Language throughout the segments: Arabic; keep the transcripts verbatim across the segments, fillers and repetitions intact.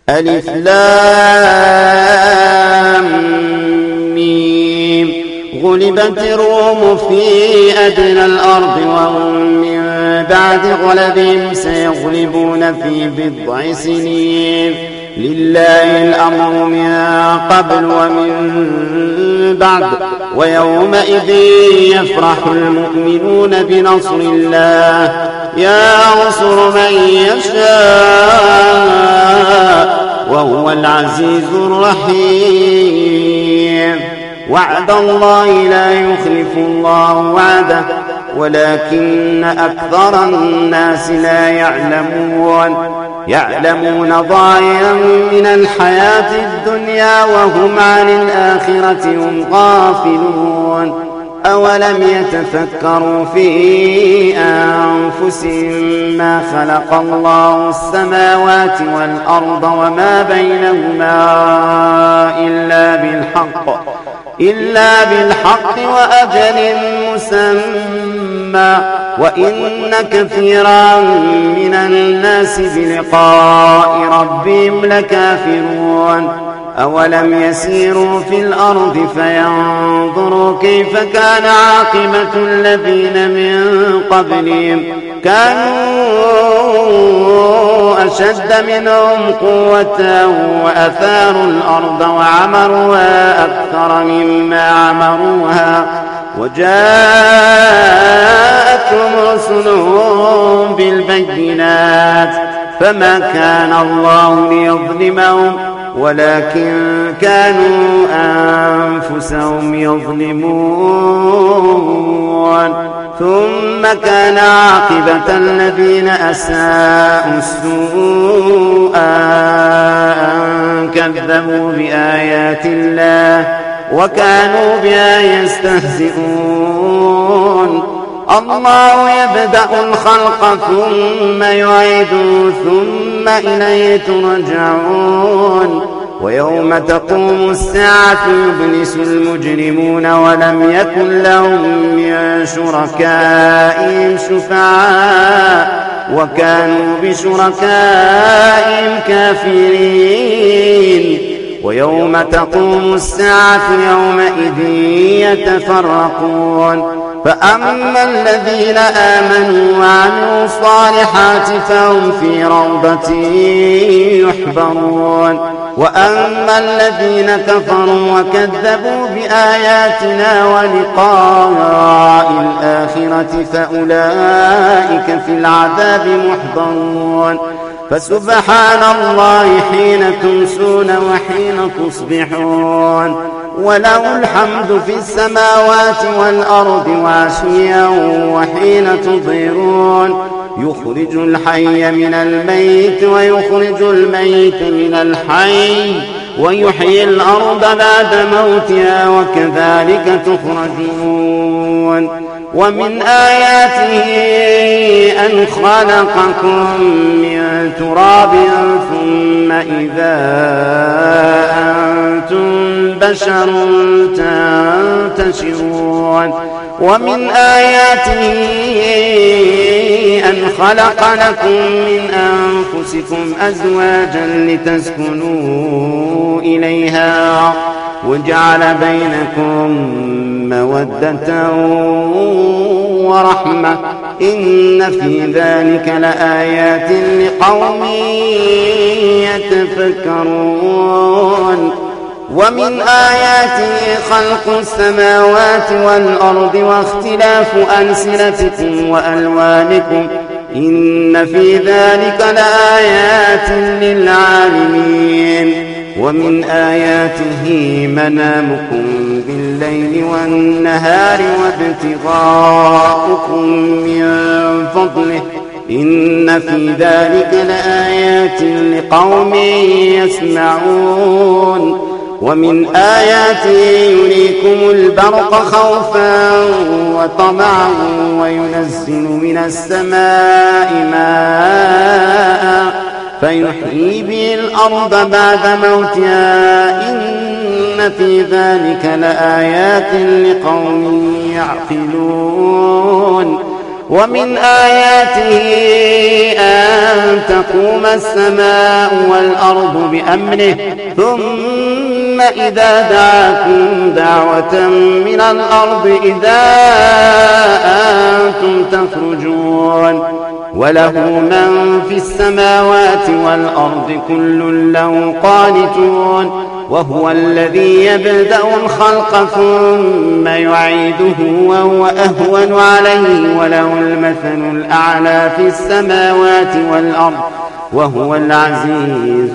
ألف لام ميم. غلبت الروم في أدنى الأرض وهم من بعد غلبهم سيغلبون في بضع سنين. لله الأمر من قبل ومن بعد ويومئذ يفرح المؤمنون بنصر الله ينصر من يشاء وهو العزيز الرحيم. وعد الله لا يخلف الله وعده ولكن أكثر الناس لا يعلمون يعلمون ظاهرا من الحياة الدنيا وهم عن الآخرة هم غافلون. أولم يتفكروا في أنفسهم ما خلق الله السماوات والأرض وما بينهما إلا بالحق إلا بالحق وأجل مسمى وإن كثيرا من الناس بلقاء ربهم لكافرون. أولم يسيروا في الأرض فينظروا كيف كان عاقبة الذين من قبلهم كانوا أشد منهم قوة وأثاروا الأرض وعمروها أكثر مما عمروها وجاءتهم رسلهم بالبينات فما كان الله ليظلمهم ولكن كانوا أنفسهم يظلمون. ثم كان عاقبة الذين أساءوا السوء أن كذبوا بآيات الله وكانوا بها يستهزئون. الله يبدأ الخلق ثم يعيده ثم إليه ترجعون. ويوم تقوم الساعة يبلس المجرمون ولم يكن لهم من شركائهم شفعاء وكانوا بشركائهم كافرين. ويوم تقوم الساعة يومئذ يتفرقون. فأما الذين آمنوا وعملوا الصالحات فهم في روضة يحبرون. وأما الذين كفروا وكذبوا بآياتنا ولقاء الآخرة فأولئك في العذاب محضرون. فسبحان الله حين تمسون وحين تصبحون وله الحمد في السماوات والأرض وعشيا وحين تظهرون. يخرج الحي من الميت ويخرج الميت من الحي ويحيي الأرض بعد موتها وكذلك تخرجون. ومن آياته أن خلقكم من تراب ثم إذا أنتم بشر تنتشرون. ومن آياته أن خلق لكم من أنفسكم أزواجا لتسكنوا إليها وجعل بينكم مودة ورحمة إن في ذلك لآيات لقوم يتفكرون. ومن آياته خلق السماوات والأرض واختلاف ألسنتكم وألوانكم إن في ذلك لآيات للعالمين. ومن آياته منامكم بالليل والنهار وابتغاؤكم من فضله إن في ذلك لآيات لقوم يسمعون. ومن آياته يريكم البرق خوفا وطمعا وينزل من السماء ماء فيحيي به الأرض بعد موتها إن في ذلك لآيات لقوم يعقلون. ومن آياته أن تقوم السماء والأرض بأمره ثم إذا دعاكم دعوة من الأرض إذا أنتم تخرجون وله من في السماوات والأرض كل له قانتون وهو الذي يبدأ الخلق ثم يعيده وهو أهون عليه وله المثل الأعلى في السماوات والأرض وهو العزيز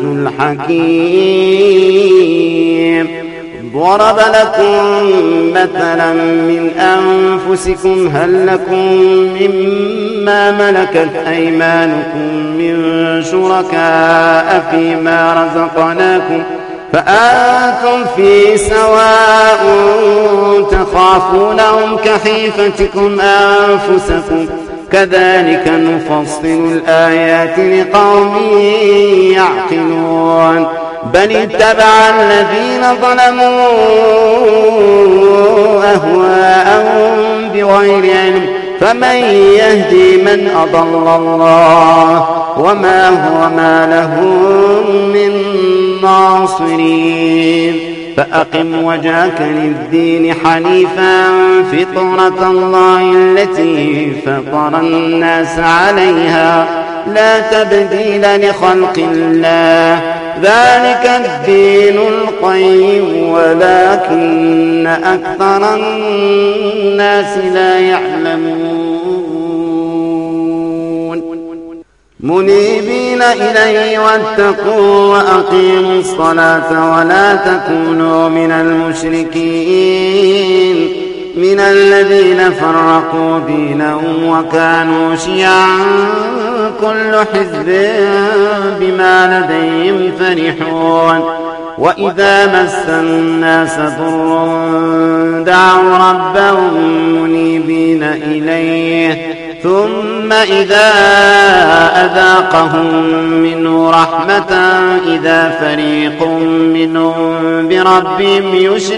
الحكيم. ضرب لكم مثلا من أنفسكم هل لكم مما ملكت أيمانكم من شركاء فيما رزقناكم فأنتم في سواء تخافونهم كخيفتكم أنفسكم كذلك نفصل الآيات لقوم يعقلون. بل اتبع الذين ظلموا أهواءهم بغير علم فمن يهدي من أضل الله وما هو ما لهم من ناصرين. فأقم وجهك للدين حنيفا فطرة الله التي فطر الناس عليها لا تبديل لخلق الله ذلك الدين القيم ولكن أكثر الناس لا يعلمون. منيبين إليه واتقوا وأقيموا الصلاة ولا تكونوا من المشركين من الذين فرقوا دينهم وكانوا شيعا كل حزب بما لديهم فرحون. وإذا مس الناس ضر دعوا ربهم منيبين إليه ثم إذا أذاقهم منه رحمة إذا فريق منهم بربهم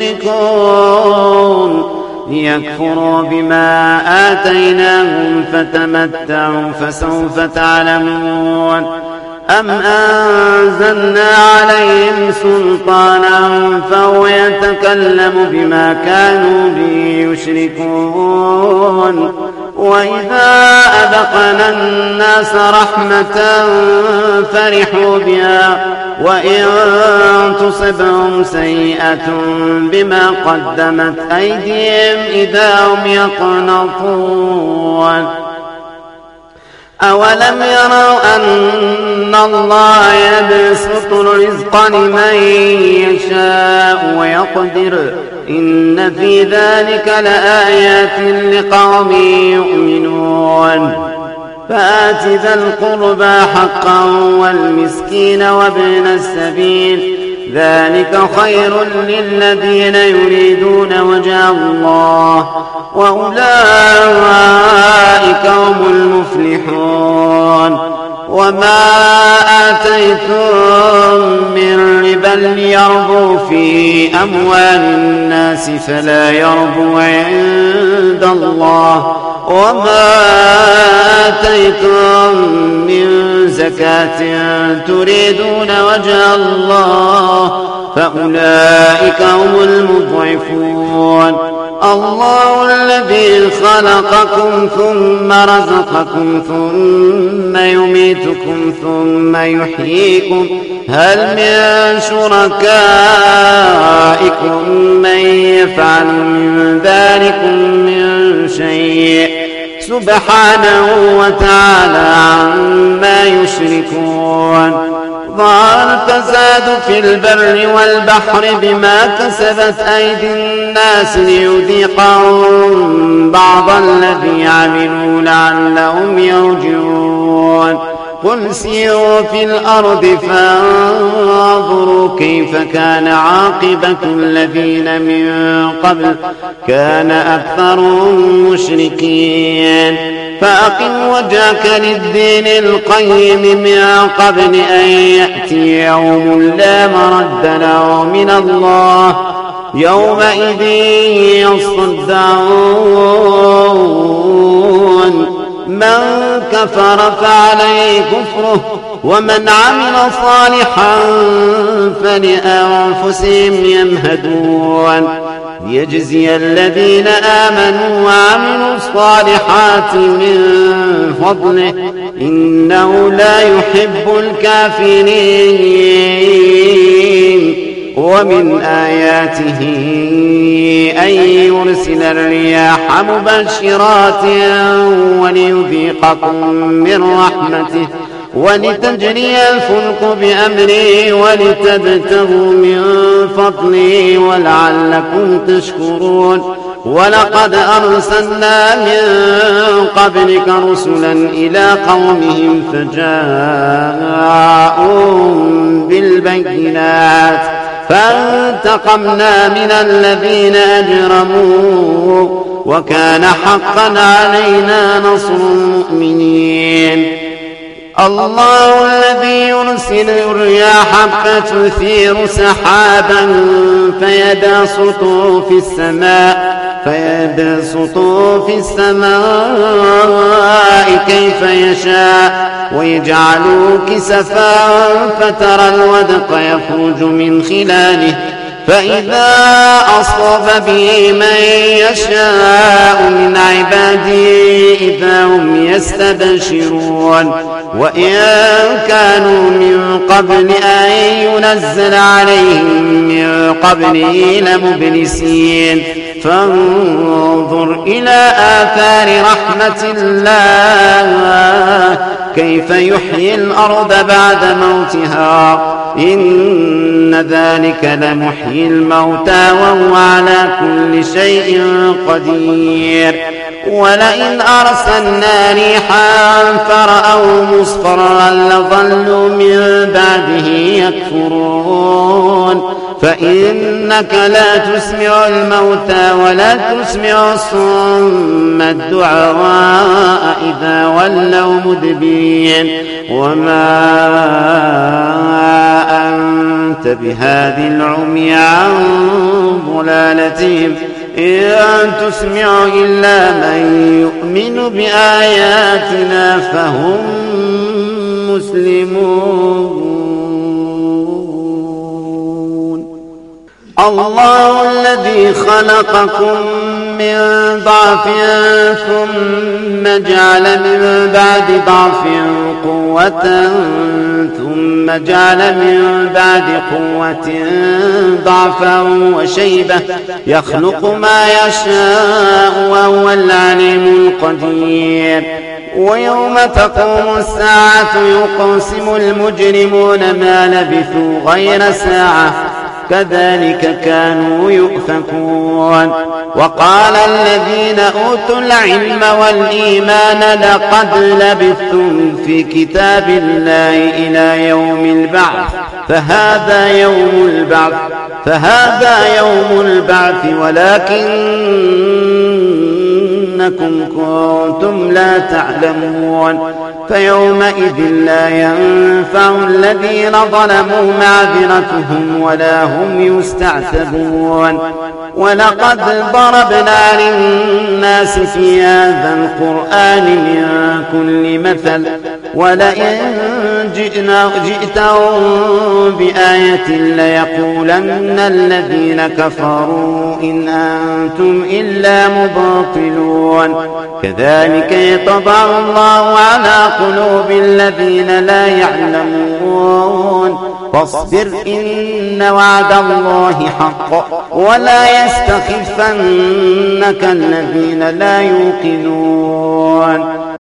يشركون ليكفروا بما آتيناهم فتمتعوا فسوف تعلمون. أم أنزلنا عليهم سلطانا فهو يتكلم بما كانوا به يشركون. وإذا أذقنا الناس رحمة فرحوا بها وإن تصبهم سيئة بما قدمت أيديهم إذا هم يقنطون. أولم يروا أن الله يبسط الرزق لمن يشاء ويقدر إن في ذلك لآيات لقوم يؤمنون. فآت ذا القربى حقا والمسكين وابن السبيل ذلك خير للذين يريدون وجه الله وأولئك هم المفلحون. وما آتيتم من ربا ليربو في أموال الناس فلا يربو عند الله وما آتيتم من زكاة تريدون وجه الله فأولئك هم المضعفون. الله الذي خلقكم ثم رزقكم ثم يميتكم ثم يحييكم هل من شركائكم من يفعل من ذلكم من شيء سبحانه وتعالى عما يشركون. ظهر الفساد في البر والبحر بما كسبت أيدي الناس ليذيقهم بعض الذي عملوا لعلهم يرجعون. قل سيروا في الأرض فانظروا كيف كان عاقبة الذين من قبل كان أكثرهم مشركين. فأقم وجهك للدين القيم من قبل أن يأتي يوم لا مرد له من الله يومئذ يصدعون من كفر فعليه كفره ومن عمل صالحا فلأنفسهم يمهدون ليجزي الذين آمنوا وعملوا الصالحات من فضله إنه لا يحب الكافرين. ومن آياته أن يرسل الرياح مبشرات وليذيقكم من رحمته ولتجري الفلك بأمره ولتبتغوا من فضله ولعلكم تشكرون. ولقد أرسلنا من قبلك رسلا إلى قومهم فجاءوهم بالبينات فانتقمنا من الذين أجرموا وكان حقا علينا نصر المؤمنين. الله الذي يرسل الرياح فتثير سحابا فيبسطه في السماء فيبسطه في السماء كيف يشاء ويجعله كسفا فترى الودق يخرج من خلاله فإذا أصاب به من يشاء من عباده إذا هم يستبشرون. وإن كانوا من قبل أن ينزل عليهم من قبله لمبلسين. فانظر إلى آثار رحمة الله كيف يحيي الأرض بعد موتها إن ذلك لمحيي الموتى وهو على كل شيء قدير. ولئن أرسلنا ريحا فرأوا مصفرا لظلوا من بعده يكفرون. فإنك لا تسمع الموتى ولا تسمع الصم الدعاء إذا ولوا مدبرين. وما أنت بهادي العمي عن ضلالتهم إن تسمع إلا من يؤمن بآياتنا فهم مسلمون. الله الذي خلقكم من ضعف ثم جعل من بعد ضعف قوة ثم جعل من بعد قوة ضعفا وشيبة يخلق ما يشاء وهو العليم القدير. ويوم تقوم الساعة يقسم المجرمون ما لبثوا غير ساعة كذلك كانوا يؤفكون. وقال الذين أوتوا العلم والإيمان لقد لبثتم في كتاب الله إلى يوم البعث فهذا يوم البعث فهذا يوم البعث ولكنكم كنتم لا تعلمون. فيومئذ لا ينفع الذين ظلموا معذرتهم ولا هم يستعتبون. ولقد ضربنا للناس في هذا القرآن من كل مثل ولئن جئنا جئتهم بآية ليقولن الذين كفروا إن أنتم إلا مبطلون. كذلك يطبع الله على قلوب الذين لا يعلمون. فاصبر إن وعد الله حق ولا يستخفنك الذين لا يوقنون.